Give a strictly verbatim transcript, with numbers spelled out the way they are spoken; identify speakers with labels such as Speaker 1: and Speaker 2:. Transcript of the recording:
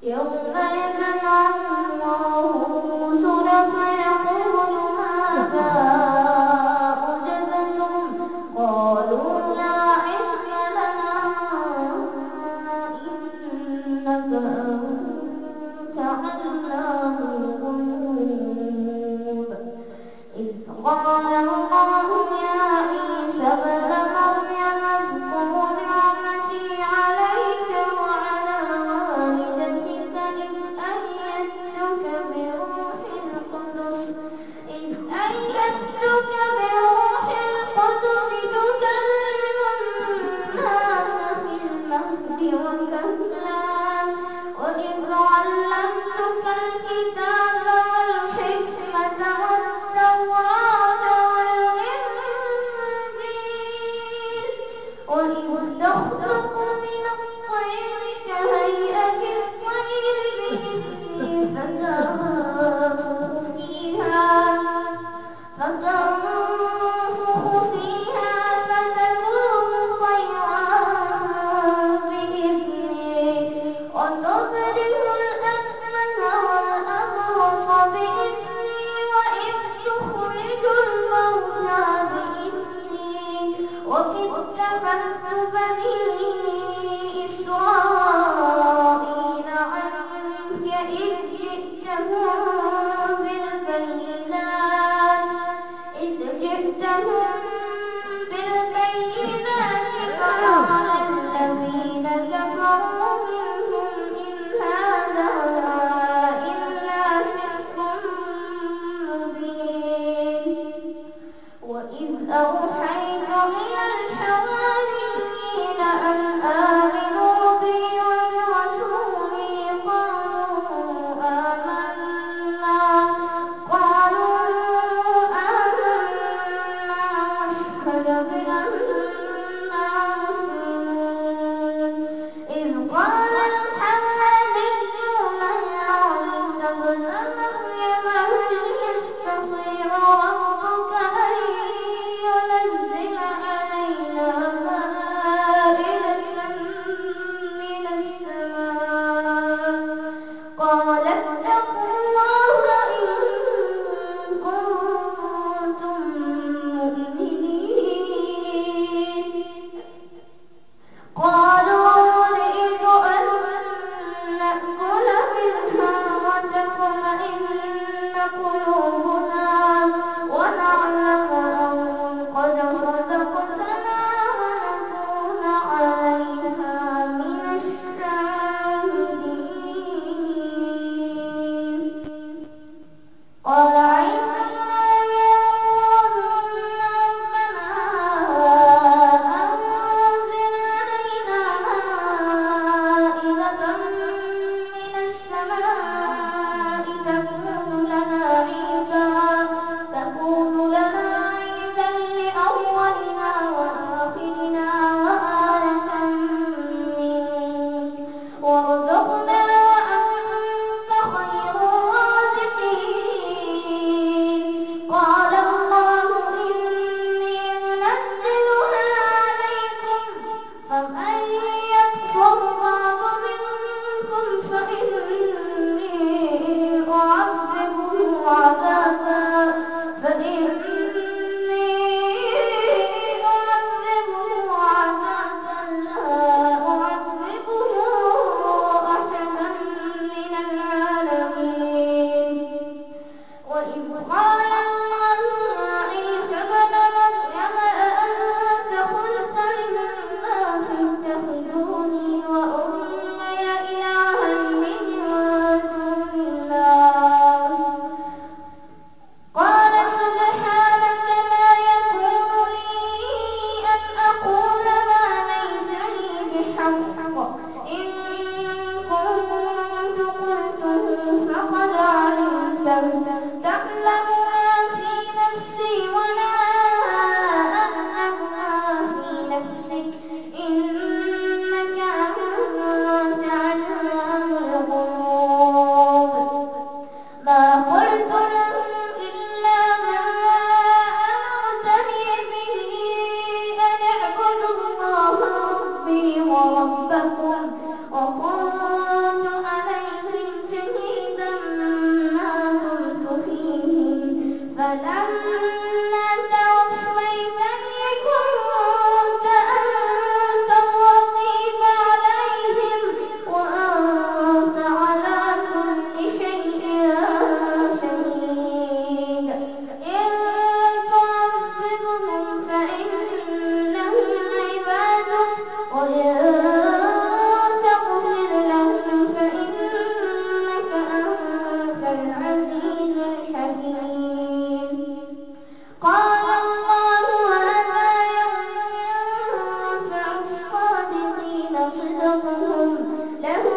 Speaker 1: يوم يجمع الله الرسل فيقول ماذا أجبتم قالوا لا علم لنا إنك أنت علام الغيوب إذ قال الله يا عيسى ابن مريم اذكر نعمتي عليك وعلى والدتك إذ أيدتك بروح القدس إذ أيدتك بروح القدس تكلم الناس في المهد وكهلا وإذ علمتك الكتاب والحكمة والتوراة والإنجيل وإذ تخلق من الطير كهيئة الطير بإذني فتنفخ فيها فتنفخ فيها فتكون طيرا بإذني وتبرئ الأكمه والأبرص بإذني وإذ تخرج الموتى بإذني وإذ كففت بني إسرائيل عنك إذ جئتهم بالبينات إذ جئتهم بالبينات فقال الذين كفروا منهم إن هذا إلا سحر مبين وإذ أوحيت إلى الحواريين أن آمنوا بي وبرسولي قالوا آمنا قالوا آمنا واشهد بأننا مسلمون إذ قال الحواريون يا عيسى ابن مريم هل يستطيع ربك أن ينزل علينا مائدة من السماء قال اتقوا الله إن كنتم مؤمنين قالوا نريد أن نأكل منها وتطمئن قلوبنا ونعلم أن قد صدقتنا ونكون عليها من الشاهدين قال عيسى ابن مريم اللهم ربنا أنزل علينا مائدة من السماء تكون لنا عيدا تكون لنا عيدا لأولنا وآخرنا وآية منك وارزقنا وأنت خير الرازقين قال الله إني منزلها عليكم فمن يكفر بعد منكم فإني أعذبه عذابا فإني أعذبه عذابا لا أعذبه أحدا من العالمين وإذ قال الله يا عيسى ابن مريم أأنت قلت للناس اتخذوني وأمي إلهين من دون الله قال سبحانك ما يكون لي أن أقول ما ليس لي بحق إن كنت قلته فقد علمته تعلم ما في نفسي ولا أعلم ما في نفسك إنك أنت علام الغيوب ما قلت لهم إلا ما أمرتني به أن اعبدوا الله ربي وربكم وكنت عليهم له